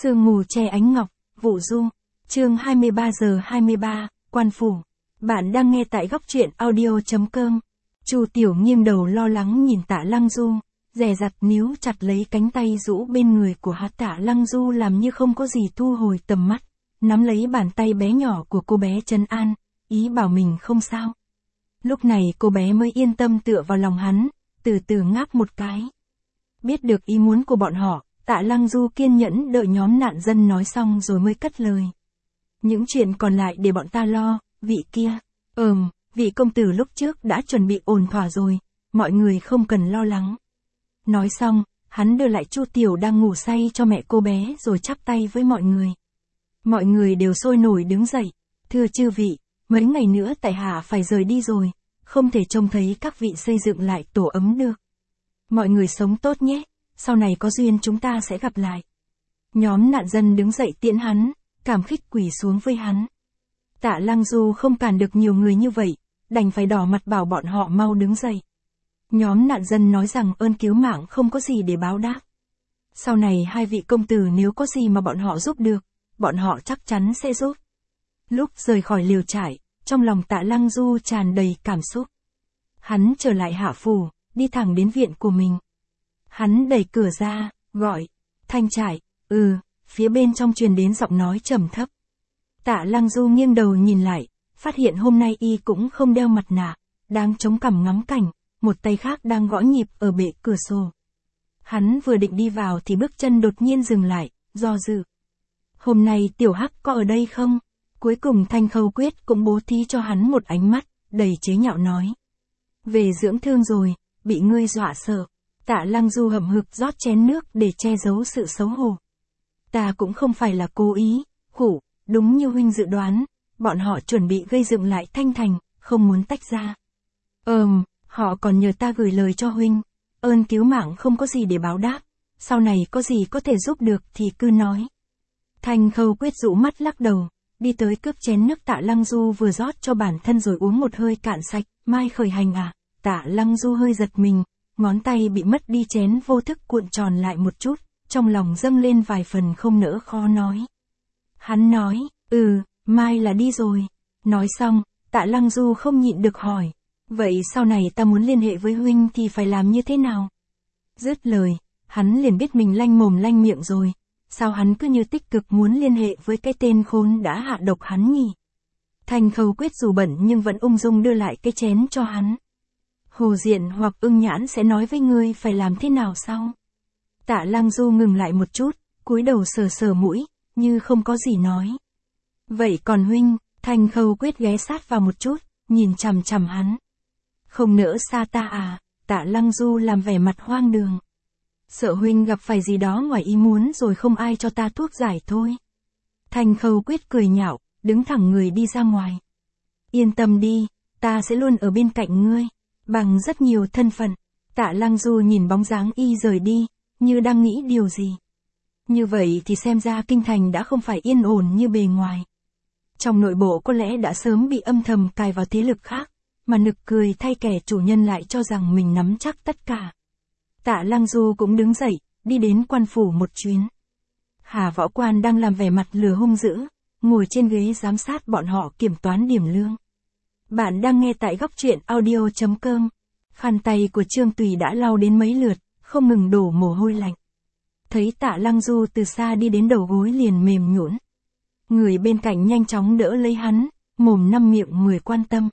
Sương mù che ánh ngọc, Vũ Du, chương 23:23, Quan Phủ. Bạn đang nghe tại góc truyện audio.com. Chu Tiểu nghiêng đầu lo lắng nhìn Tạ Lăng Du, dè dặt níu chặt lấy cánh tay rũ bên người của Tạ Lăng Du làm như không có gì, thu hồi tầm mắt, nắm lấy bàn tay bé nhỏ của cô bé trấn an, ý bảo mình không sao. Lúc này cô bé mới yên tâm tựa vào lòng hắn, từ từ ngáp một cái. Biết được ý muốn của bọn họ, Tạ Lăng Du kiên nhẫn đợi nhóm nạn dân nói xong rồi mới cất lời. Những chuyện còn lại để bọn ta lo, vị kia. Vị công tử lúc trước đã chuẩn bị ổn thỏa rồi, mọi người không cần lo lắng. Nói xong, hắn đưa lại Chu Tiểu đang ngủ say cho mẹ cô bé rồi chắp tay với mọi người. Mọi người đều sôi nổi đứng dậy. Thưa chư vị, mấy ngày nữa tại hạ phải rời đi rồi, không thể trông thấy các vị xây dựng lại tổ ấm được. Mọi người sống tốt nhé, sau này có duyên chúng ta sẽ gặp lại. Nhóm nạn dân đứng dậy tiễn hắn, cảm kích quỳ xuống với hắn. Tạ Lăng Du không cản được nhiều người như vậy, đành phải đỏ mặt bảo bọn họ mau đứng dậy. Nhóm nạn dân nói rằng ơn cứu mạng không có gì để báo đáp. Sau này hai vị công tử nếu có gì mà bọn họ giúp được, bọn họ chắc chắn sẽ giúp. Lúc rời khỏi liều trại, trong lòng Tạ Lăng Du tràn đầy cảm xúc. Hắn trở lại Hạ Phủ, đi thẳng đến viện của mình. Hắn đẩy cửa ra, gọi, Thanh Trại, phía bên trong truyền đến giọng nói trầm thấp. Tạ Lăng Du nghiêng đầu nhìn lại, phát hiện hôm nay y cũng không đeo mặt nạ, đang chống cằm ngắm cảnh, một tay khác đang gõ nhịp ở bệ cửa sổ. Hắn vừa định đi vào thì bước chân đột nhiên dừng lại, do dự. Hôm nay Tiểu Hắc có ở đây không? Cuối cùng Thanh Khâu Quyết cũng bố thí cho hắn một ánh mắt, đầy chế nhạo nói. Về dưỡng thương rồi, bị ngươi dọa sợ. Tạ Lăng Du hậm hực rót chén nước để che giấu sự xấu hổ. Ta cũng không phải là cố ý, đúng như huynh dự đoán, bọn họ chuẩn bị gây dựng lại Thanh Thành, không muốn tách ra. Họ còn nhờ ta gửi lời cho huynh, ơn cứu mạng không có gì để báo đáp, sau này có gì có thể giúp được thì cứ nói. Thanh Khâu Quyết rũ mắt lắc đầu, đi tới cướp chén nước Tạ Lăng Du vừa rót cho bản thân rồi uống một hơi cạn sạch. Mai khởi hành à? Tạ Lăng Du hơi giật mình, ngón tay bị mất đi chén vô thức cuộn tròn lại một chút, trong lòng dâng lên vài phần không nỡ khó nói. Hắn nói, mai là đi rồi. Nói xong, Tạ Lăng Du không nhịn được hỏi, vậy sau này ta muốn liên hệ với huynh thì phải làm như thế nào? Dứt lời, hắn liền biết mình lanh mồm lanh miệng rồi, sao hắn cứ như tích cực muốn liên hệ với cái tên khốn đã hạ độc hắn nhỉ? Thanh Khâu Quyết dù bận nhưng vẫn ung dung đưa lại cái chén cho hắn. Hồ Diện hoặc Ưng Nhãn sẽ nói với ngươi phải làm thế nào sau? Tạ Lăng Du ngừng lại một chút, cúi đầu sờ sờ mũi, như không có gì nói. Vậy còn huynh? Thanh Khâu Quyết ghé sát vào một chút, nhìn chằm chằm hắn. Không nỡ xa ta à? Tạ Lăng Du làm vẻ mặt hoang đường. Sợ huynh gặp phải gì đó ngoài ý muốn rồi không ai cho ta thuốc giải thôi. Thanh Khâu Quyết cười nhạo, đứng thẳng người đi ra ngoài. Yên tâm đi, ta sẽ luôn ở bên cạnh ngươi, bằng rất nhiều thân phận. Tạ Lăng Du nhìn bóng dáng y rời đi, như đang nghĩ điều gì. Như vậy thì xem ra kinh thành đã không phải yên ổn như bề ngoài. Trong nội bộ có lẽ đã sớm bị âm thầm cài vào thế lực khác, mà nực cười thay kẻ chủ nhân lại cho rằng mình nắm chắc tất cả. Tạ Lăng Du cũng đứng dậy, đi đến quan phủ một chuyến. Hà Võ Quan đang làm vẻ mặt lừa hung dữ, ngồi trên ghế giám sát bọn họ kiểm toán điểm lương. Bạn đang nghe tại góc truyện audio.com. Khăn tay của Trương Tùy đã lau đến mấy lượt, không ngừng đổ mồ hôi lạnh. Thấy Tạ Lăng Du từ xa đi đến đầu gối liền mềm nhũn. Người bên cạnh nhanh chóng đỡ lấy hắn, mồm năm miệng mười quan tâm.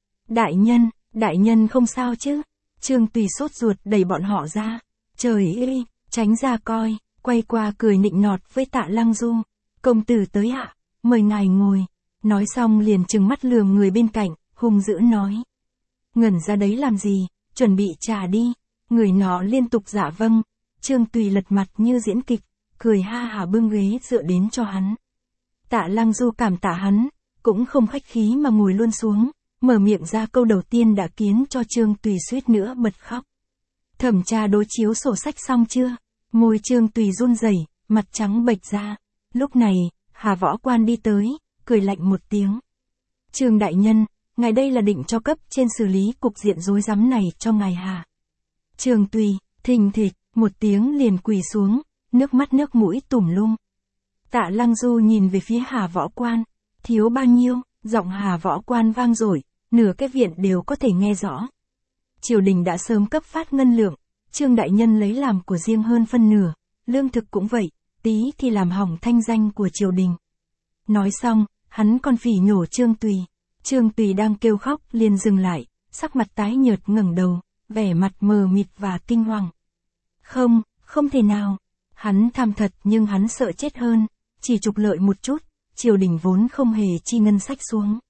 Đại nhân không sao chứ? Trương Tùy sốt ruột đẩy bọn họ ra. Trời ơi, tránh ra coi, quay qua cười nịnh nọt với Tạ Lăng Du. Công tử tới ạ, mời ngài ngồi. Nói xong liền trừng mắt lườm người bên cạnh, hung dữ nói. Ngẩn ra đấy làm gì, chuẩn bị trà đi. Người nọ liên tục dạ vâng. Trương Tùy lật mặt như diễn kịch, cười ha hả bưng ghế dựa đến cho hắn. Tạ Lăng Du cảm tạ hắn, cũng không khách khí mà ngồi luôn xuống, mở miệng ra câu đầu tiên đã khiến cho Trương Tùy suýt nữa bật khóc. Thẩm tra đối chiếu sổ sách xong chưa? Môi Trương Tùy run rẩy, mặt trắng bệch ra. Lúc này, Hà Võ Quan đi tới, cười lạnh một tiếng. Trương đại nhân, ngài đây là định cho cấp trên xử lý cục diện rối rắm này cho ngài hả? Trương Tùy, thình thịch, một tiếng liền quỳ xuống, nước mắt nước mũi tùm lum. Tạ Lăng Du nhìn về phía Hà Võ Quan. Thiếu bao nhiêu, giọng Hà Võ Quan vang dội, nửa cái viện đều có thể nghe rõ. Triều đình đã sớm cấp phát ngân lượng, Trương đại nhân lấy làm của riêng hơn phân nửa, lương thực cũng vậy, tí thì làm hỏng thanh danh của triều đình. Nói xong, hắn còn phỉ nhổ Trương Tùy. Trương Tùy đang kêu khóc liền dừng lại, sắc mặt tái nhợt ngẩng đầu, vẻ mặt mờ mịt và kinh hoàng. Không, không thể nào. Hắn tham thật nhưng hắn sợ chết hơn, chỉ trục lợi một chút, triều đình vốn không hề chi ngân sách xuống.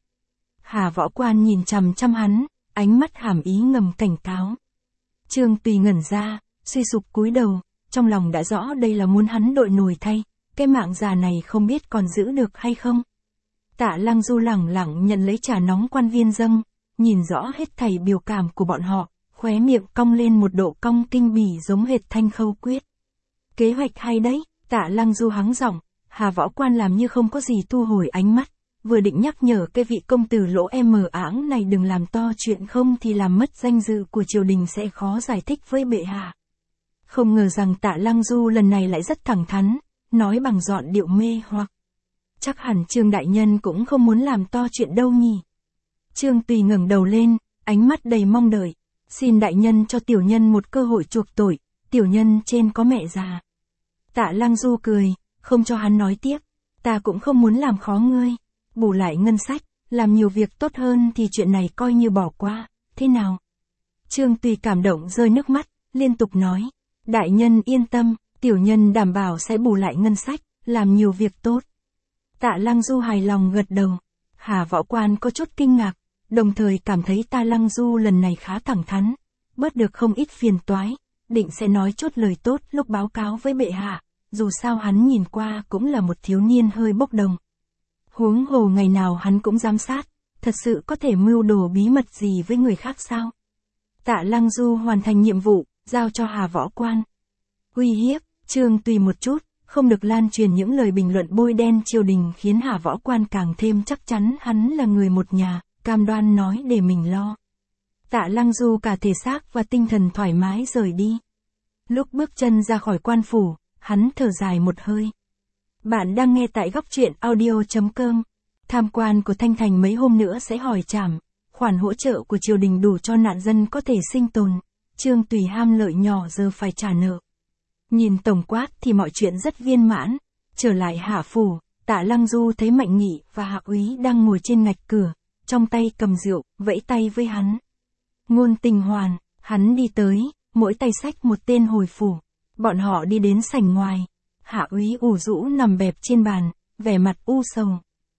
Hà Võ Quan nhìn chằm chằm hắn, ánh mắt hàm ý ngầm cảnh cáo. Trương Tùy ngẩn ra, suy sụp cúi đầu, trong lòng đã rõ đây là muốn hắn đội nổi thay, cái mạng già này không biết còn giữ được hay không. Tạ Lăng Du lẳng lặng nhận lấy trà nóng quan viên dâng, nhìn rõ hết thảy biểu cảm của bọn họ, khóe miệng cong lên một độ cong kinh bỉ giống hệt Thanh Khâu Quyết. Kế hoạch hay đấy, Tạ Lăng Du hắng giọng. Hà Võ Quan làm như không có gì thu hồi ánh mắt, vừa định nhắc nhở cái vị công tử lỗ mờ áng này đừng làm to chuyện không thì làm mất danh dự của triều đình sẽ khó giải thích với bệ hạ. Không ngờ rằng Tạ Lăng Du lần này lại rất thẳng thắn, nói bằng giọng điệu mê hoặc. Chắc hẳn Trương đại nhân cũng không muốn làm to chuyện đâu nhỉ. Trương Tùy ngẩng đầu lên, ánh mắt đầy mong đợi. Xin đại nhân cho tiểu nhân một cơ hội chuộc tội, tiểu nhân trên có mẹ già. Tạ Lăng Du cười, không cho hắn nói tiếp. Ta cũng không muốn làm khó ngươi. Bù lại ngân sách, làm nhiều việc tốt hơn thì chuyện này coi như bỏ qua, thế nào? Trương Tùy cảm động rơi nước mắt, liên tục nói. Đại nhân yên tâm, tiểu nhân đảm bảo sẽ bù lại ngân sách, làm nhiều việc tốt. Tạ Lăng Du hài lòng gật đầu. Hà Võ Quan có chút kinh ngạc, đồng thời cảm thấy Tạ Lăng Du lần này khá thẳng thắn, bớt được không ít phiền toái, định sẽ nói chút lời tốt lúc báo cáo với bệ hạ, dù sao hắn nhìn qua cũng là một thiếu niên hơi bốc đồng. Huống hồ ngày nào hắn cũng giám sát, thật sự có thể mưu đồ bí mật gì với người khác sao? Tạ Lăng Du hoàn thành nhiệm vụ, giao cho Hà Võ Quan. Uy hiếp, Trương Tùy một chút, không được lan truyền những lời bình luận bôi đen triều đình khiến Hà Võ Quan càng thêm chắc chắn hắn là người một nhà, cam đoan nói để mình lo. Tạ Lăng Du cả thể xác và tinh thần thoải mái rời đi. Lúc bước chân ra khỏi quan phủ, hắn thở dài một hơi. Bạn đang nghe tại góc truyện audio.com. Tham quan của Thanh Thành mấy hôm nữa sẽ hỏi trảm. Khoản hỗ trợ của triều đình đủ cho nạn dân có thể sinh tồn. Trương Tùy ham lợi nhỏ giờ phải trả nợ. Nhìn tổng quát thì mọi chuyện rất viên mãn. Trở lại Hạ phủ, Tạ Lăng Du thấy Mạnh Nghị và Hạ úy đang ngồi trên ngạch cửa, trong tay cầm rượu, vẫy tay với hắn. Ngôn Tình Hoàn, hắn đi tới, mỗi tay xách một tên hồi phủ. Bọn họ đi đến sảnh ngoài. Hạ úy ủ rũ nằm bẹp trên bàn, vẻ mặt u sầu.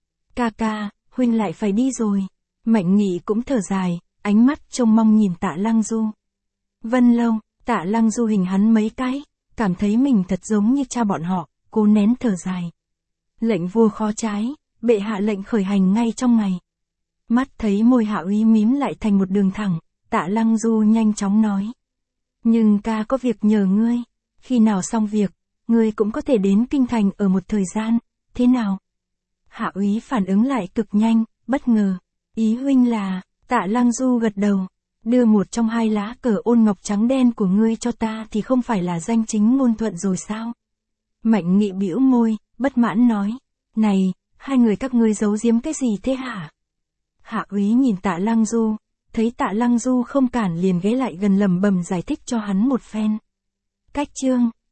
Ca ca, huynh lại phải đi rồi. Mạnh Nghị cũng thở dài, ánh mắt trông mong nhìn Tạ Lăng Du. Vân Lâu, Tạ Lăng Du hình hắn mấy cái, cảm thấy mình thật giống như cha bọn họ, cố nén thở dài. Lệnh vua khó trái, bệ hạ lệnh khởi hành ngay trong ngày. Mắt thấy môi Hạ úy mím lại thành một đường thẳng, Tạ Lăng Du nhanh chóng nói. Nhưng ca có việc nhờ ngươi, khi nào xong việc, ngươi cũng có thể đến kinh thành ở một thời gian, thế nào? Hạ úy phản ứng lại cực nhanh, bất ngờ. Ý huynh là, Tạ Lăng Du gật đầu, đưa một trong hai lá cờ ôn ngọc trắng đen của ngươi cho ta thì không phải là danh chính ngôn thuận rồi sao? Mạnh Nghị bĩu môi, bất mãn nói, này, hai người các ngươi giấu giếm cái gì thế hả? Hạ úy nhìn Tạ Lăng Du, thấy Tạ Lăng Du không cản liền ghé lại gần lẩm bẩm giải thích cho hắn một phen. Cách chương